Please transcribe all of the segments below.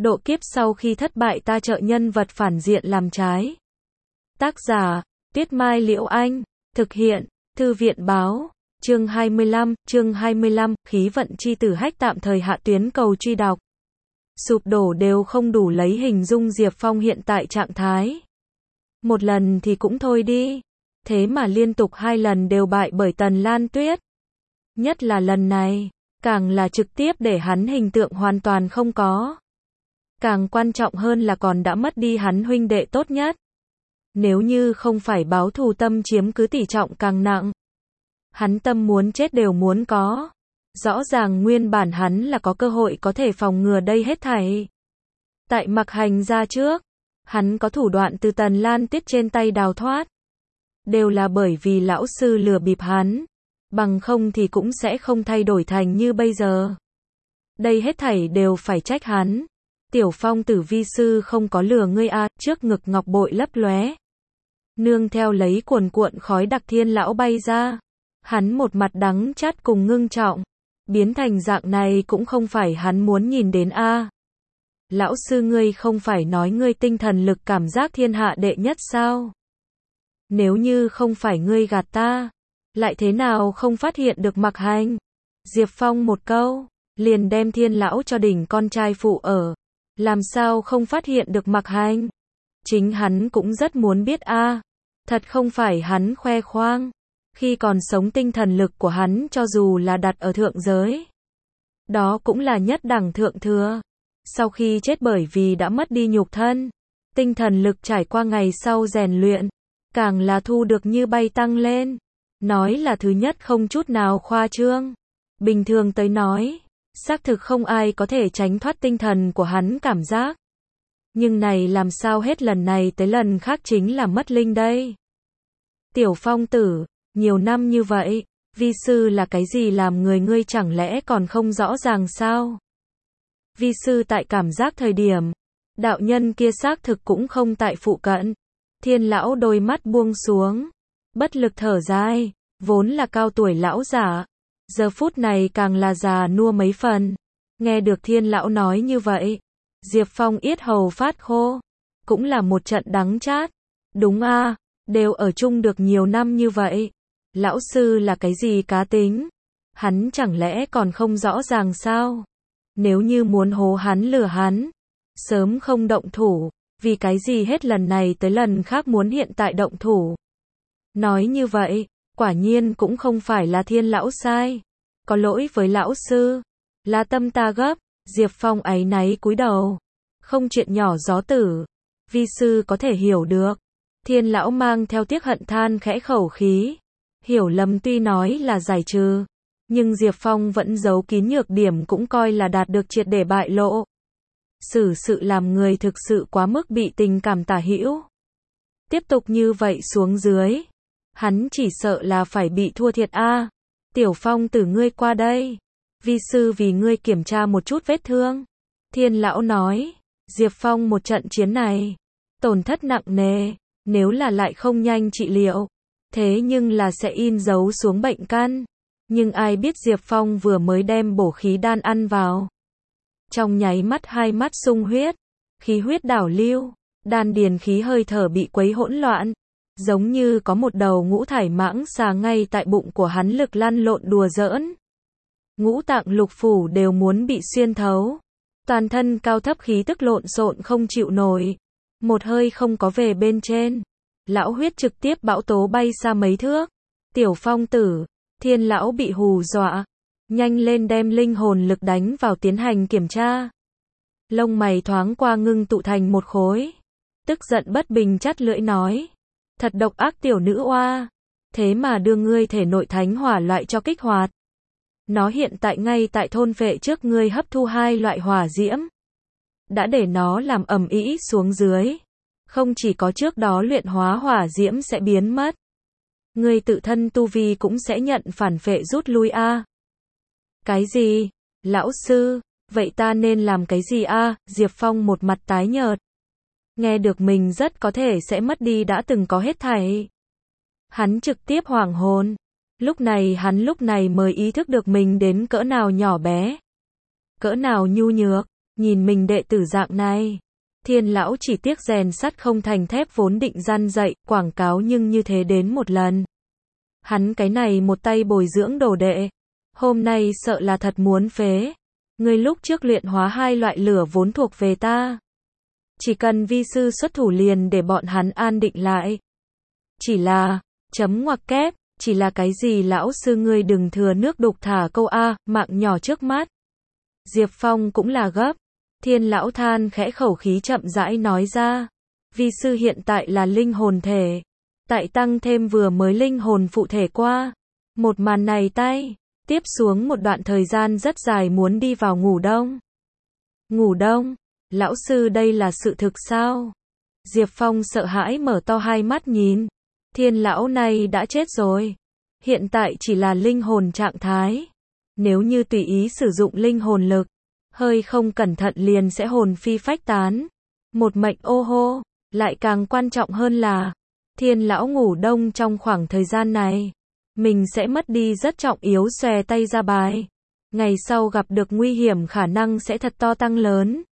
Độ kiếp sau khi thất bại ta trợ nhân vật phản diện làm trái. Tác giả, Tuyết Mai Liễu Anh. Thực hiện, Thư viện Báo. Chương 25, khí vận chi tử hách tạm thời hạ tuyến cầu truy đọc. Sụp đổ đều không đủ lấy hình dung Diệp Phong hiện tại trạng thái. Một lần thì cũng thôi đi. Thế mà liên tục 2 lần đều bại bởi Tần Lan Tuyết. Nhất là lần này, càng là trực tiếp để hắn hình tượng hoàn toàn không có. Càng quan trọng hơn là còn đã mất đi hắn huynh đệ tốt nhất. Nếu như không phải báo thù tâm chiếm cứ tỷ trọng càng nặng. Hắn tâm muốn chết đều muốn có. Rõ ràng nguyên bản hắn là có cơ hội có thể phòng ngừa đây hết thảy. Tại Mặc Hành ra trước, hắn có thủ đoạn từ Tần Lan Tuyết trên tay đào thoát. Đều là bởi vì lão sư lừa bịp hắn. Bằng không thì cũng sẽ không thay đổi thành như bây giờ. Đây hết thảy đều phải trách hắn. Tiểu Phong tử vi sư không có lừa ngươi a. Trước ngực ngọc bội lấp lóe. Nương theo lấy cuồn cuộn khói đặc thiên lão bay ra. Hắn một mặt đắng chát cùng ngưng trọng. Biến thành dạng này cũng không phải hắn muốn nhìn đến a. Lão sư ngươi không phải nói ngươi tinh thần lực cảm giác thiên hạ đệ nhất sao? Nếu như không phải ngươi gạt ta, lại thế nào không phát hiện được Mặc Hành? Diệp Phong một câu, liền đem thiên lão cho đỉnh con trai phụ ở. Làm sao không phát hiện được Mặc Hành? Chính hắn cũng rất muốn biết a. Thật không phải hắn khoe khoang. Khi còn sống tinh thần lực của hắn cho dù là đặt ở thượng giới. Đó cũng là nhất đẳng thượng thừa. Sau khi chết bởi vì đã mất đi nhục thân. Tinh thần lực trải qua ngày sau rèn luyện. Càng là thu được như bay tăng lên. Nói là thứ nhất không chút nào khoa trương. Bình thường tới nói. Xác thực không ai có thể tránh thoát tinh thần của hắn cảm giác. Nhưng này làm sao hết lần này tới lần khác chính là mất linh đây. Tiểu Phong tử, nhiều năm như vậy, vi sư là cái gì làm người ngươi chẳng lẽ còn không rõ ràng sao? Vi sư tại cảm giác thời điểm, đạo nhân kia xác thực cũng không tại phụ cận. Thiên lão đôi mắt buông xuống, bất lực thở dài, vốn là cao tuổi lão giả, giờ phút này càng là già nua mấy phần. Nghe được thiên lão nói như vậy, Diệp Phong yết hầu phát khô, cũng là một trận đắng chát. Đúng a, đều ở chung được nhiều năm như vậy. Lão sư là cái gì cá tính? Hắn chẳng lẽ còn không rõ ràng sao? Nếu như muốn hố hắn lừa hắn, sớm không động thủ, vì cái gì hết lần này tới lần khác muốn hiện tại động thủ. Nói như vậy, quả nhiên cũng không phải là thiên lão sai. Có lỗi với lão sư, là tâm ta gấp. Diệp Phong áy náy cúi đầu. Không chuyện nhỏ gió tử, vi sư có thể hiểu được. Thiên lão mang theo tiếc hận than khẽ khẩu khí. Hiểu lầm tuy nói là giải trừ, nhưng Diệp Phong vẫn giấu kín nhược điểm cũng coi là đạt được triệt để bại lộ. Xử sự làm người thực sự quá mức bị tình cảm tả hữu. Tiếp tục như vậy xuống dưới, hắn chỉ sợ là phải bị thua thiệt a. Tiểu Phong tử ngươi qua đây, vi sư vì ngươi kiểm tra một chút vết thương. Thiên lão nói, Diệp Phong một trận chiến này, tổn thất nặng nề, nếu là lại không nhanh trị liệu, thế nhưng là sẽ in dấu xuống bệnh căn. Nhưng ai biết Diệp Phong vừa mới đem bổ khí đan ăn vào. Trong nháy mắt hai mắt sung huyết, khí huyết đảo lưu, đan điền khí hơi thở bị quấy hỗn loạn. Giống như có một đầu ngũ thải mãng xà ngay tại bụng của hắn lực lăn lộn đùa giỡn. Ngũ tạng lục phủ đều muốn bị xuyên thấu. Toàn thân cao thấp khí tức lộn xộn không chịu nổi. Một hơi không có về bên trên. Lão huyết trực tiếp bão tố bay xa mấy thước. Tiểu Phong tử, thiên lão bị hù dọa. Nhanh lên đem linh hồn lực đánh vào tiến hành kiểm tra. Lông mày thoáng qua ngưng tụ thành một khối. Tức giận bất bình chắt lưỡi nói. Thật độc ác tiểu nữ oa. Thế mà đưa ngươi thể nội thánh hỏa loại cho kích hoạt. Nó hiện tại ngay tại thôn vệ trước ngươi hấp thu 2 loại hỏa diễm. Đã để nó làm ầm ĩ xuống dưới. Không chỉ có trước đó luyện hóa hỏa diễm sẽ biến mất. Ngươi tự thân tu vi cũng sẽ nhận phản phệ rút lui a. Cái gì? Lão sư, vậy ta nên làm cái gì a? Diệp Phong một mặt tái nhợt. Nghe được mình rất có thể sẽ mất đi đã từng có hết thảy. Hắn trực tiếp hoảng hồn. Hắn lúc này mới ý thức được mình đến cỡ nào nhỏ bé. Cỡ nào nhu nhược. nhìn mình đệ tử dạng này. Thiên lão chỉ tiếc rèn sắt không thành thép vốn định răn dạy, quảng cáo nhưng như thế đến một lần. Hắn cái này một tay bồi dưỡng đồ đệ. Hôm nay sợ là thật muốn phế. Ngươi lúc trước luyện hóa hai loại lửa vốn thuộc về ta. Chỉ cần vi sư xuất thủ liền để bọn hắn an định lại. Chỉ là, chấm ngoặc kép, chỉ là cái gì lão sư ngươi đừng thừa nước đục thả câu A, mạng nhỏ trước mắt. Diệp Phong cũng là gấp. Thiên lão than khẽ khẩu khí chậm rãi nói ra. Vi sư hiện tại là linh hồn thể. Tại tăng thêm vừa mới linh hồn phụ thể qua. Một màn này tay. Tiếp xuống một đoạn thời gian rất dài muốn đi vào ngủ đông. Ngủ đông? Lão sư đây là sự thực sao? Diệp Phong sợ hãi mở to hai mắt nhìn. Thiên lão này đã chết rồi. Hiện tại chỉ là linh hồn trạng thái. Nếu như tùy ý sử dụng linh hồn lực, hơi không cẩn thận liền sẽ hồn phi phách tán. Một mệnh ô hô. Lại càng quan trọng hơn là, thiên lão ngủ đông trong khoảng thời gian này. Mình sẽ mất đi rất trọng yếu xòe tay ra bài. Ngày sau gặp được nguy hiểm khả năng sẽ thật to tăng lớn.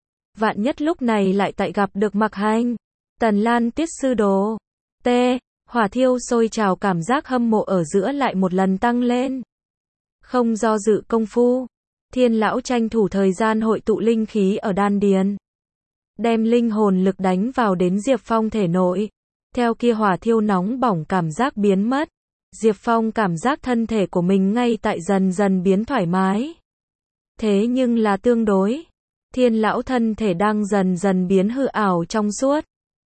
Vạn nhất lúc này lại tại gặp được Mặc Hành, Tần Lan Tiết sư đồ. T. Hỏa thiêu sôi trào cảm giác hâm mộ ở giữa lại một lần tăng lên. Không do dự công phu. Thiên lão tranh thủ thời gian hội tụ linh khí ở đan điền. Đem linh hồn lực đánh vào đến Diệp Phong thể nội. Theo kia hỏa thiêu nóng bỏng cảm giác biến mất. Diệp Phong cảm giác thân thể của mình ngay tại dần dần biến thoải mái. Thế nhưng là tương đối. Thiên lão thân thể đang dần dần biến hư ảo trong suốt.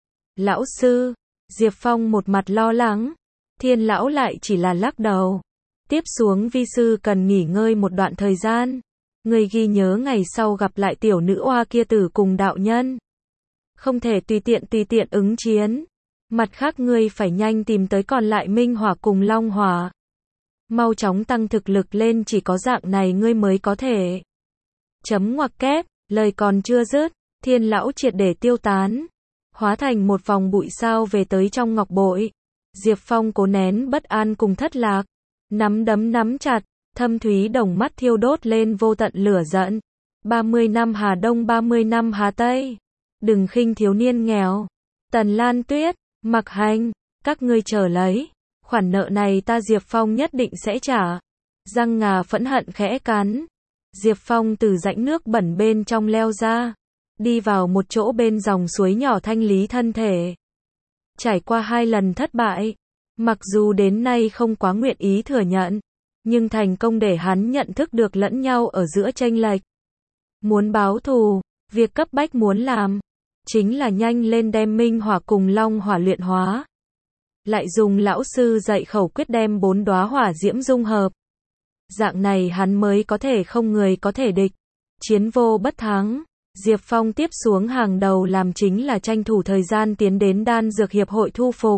Lão sư, Diệp Phong một mặt lo lắng. Thiên lão lại chỉ là lắc đầu. Tiếp xuống vi sư cần nghỉ ngơi một đoạn thời gian. Người ghi nhớ ngày sau gặp lại tiểu nữ oa kia tử cùng đạo nhân. Không thể tùy tiện ứng chiến. Mặt khác ngươi phải nhanh tìm tới còn lại minh hỏa cùng long hỏa. Mau chóng tăng thực lực lên, chỉ có dạng này ngươi mới có thể. Chấm ngoặc kép, lời còn chưa dứt, thiên lão triệt để tiêu tán. Hóa thành một vòng bụi sao về tới trong ngọc bội. Diệp Phong cố nén bất an cùng thất lạc. Nắm đấm nắm chặt, thâm thúy đồng mắt thiêu đốt lên vô tận lửa giận. 30 năm Hà Đông 30 năm Hà Tây. Đừng khinh thiếu niên nghèo. Tần Lan Tuyết, Mặc Hành, các ngươi chờ lấy. Khoản nợ này ta Diệp Phong nhất định sẽ trả. Răng ngà phẫn hận khẽ cắn. Diệp Phong từ rãnh nước bẩn bên trong leo ra. Đi vào một chỗ bên dòng suối nhỏ thanh lý thân thể. Trải qua 2 lần thất bại. Mặc dù đến nay không quá nguyện ý thừa nhận. Nhưng thành công để hắn nhận thức được lẫn nhau ở giữa chênh lệch. Muốn báo thù, việc cấp bách muốn làm. Chính là nhanh lên đem minh hỏa cùng long hỏa luyện hóa. Lại dùng lão sư dạy khẩu quyết đem 4 đóa hỏa diễm dung hợp. Dạng này hắn mới có thể không người có thể địch. Chiến vô bất thắng. Diệp Phong tiếp xuống hàng đầu làm chính là tranh thủ thời gian tiến đến đan dược hiệp hội thu phục.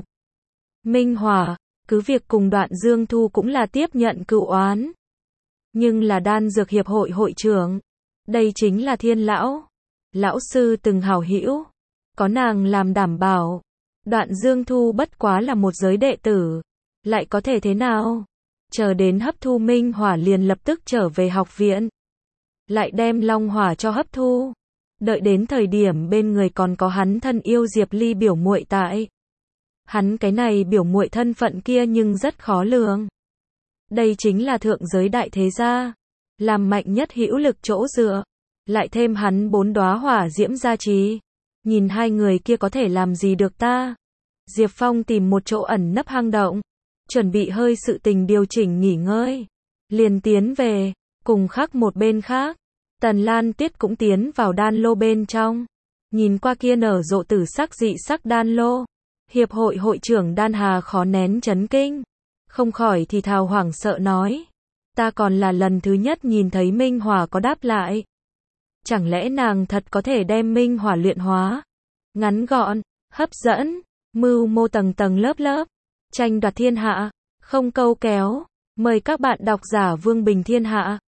Minh hỏa, cứ việc cùng Đoạn Dương Thu cũng là tiếp nhận cựu oán. Nhưng là đan dược hiệp hội hội trưởng. Đây chính là Thiên lão. Lão sư từng hảo hữu. Có nàng làm đảm bảo. Đoạn Dương Thu bất quá là một giới đệ tử. Lại có thể thế nào? Chờ đến hấp thu minh hỏa liền lập tức trở về học viện. Lại đem long hỏa cho hấp thu. Đợi đến thời điểm bên người còn có hắn thân yêu Diệp Ly biểu muội tại. Hắn cái này biểu muội thân phận kia nhưng rất khó lường. Đây chính là thượng giới đại thế gia. Làm mạnh nhất hữu lực chỗ dựa. Lại thêm hắn 4 đóa hỏa diễm gia trì. Nhìn hai người kia có thể làm gì được ta. Diệp Phong tìm một chỗ ẩn nấp hang động. Chuẩn bị hơi sự tình điều chỉnh nghỉ ngơi. Liền tiến về. Cùng khắc một bên khác. Tần Lan Tiết cũng tiến vào đan lô bên trong. Nhìn qua kia nở rộ tử sắc dị sắc đan lô. Hiệp hội hội trưởng Đan Hà khó nén chấn kinh. Không khỏi thì thào hoảng sợ nói. Ta còn là lần thứ nhất nhìn thấy minh hỏa có đáp lại. Chẳng lẽ nàng thật có thể đem minh hỏa luyện hóa? Ngắn gọn, hấp dẫn, mưu mô tầng tầng lớp lớp, tranh đoạt thiên hạ, không câu kéo. Mời các bạn độc giả Vương Bình Thiên Hạ.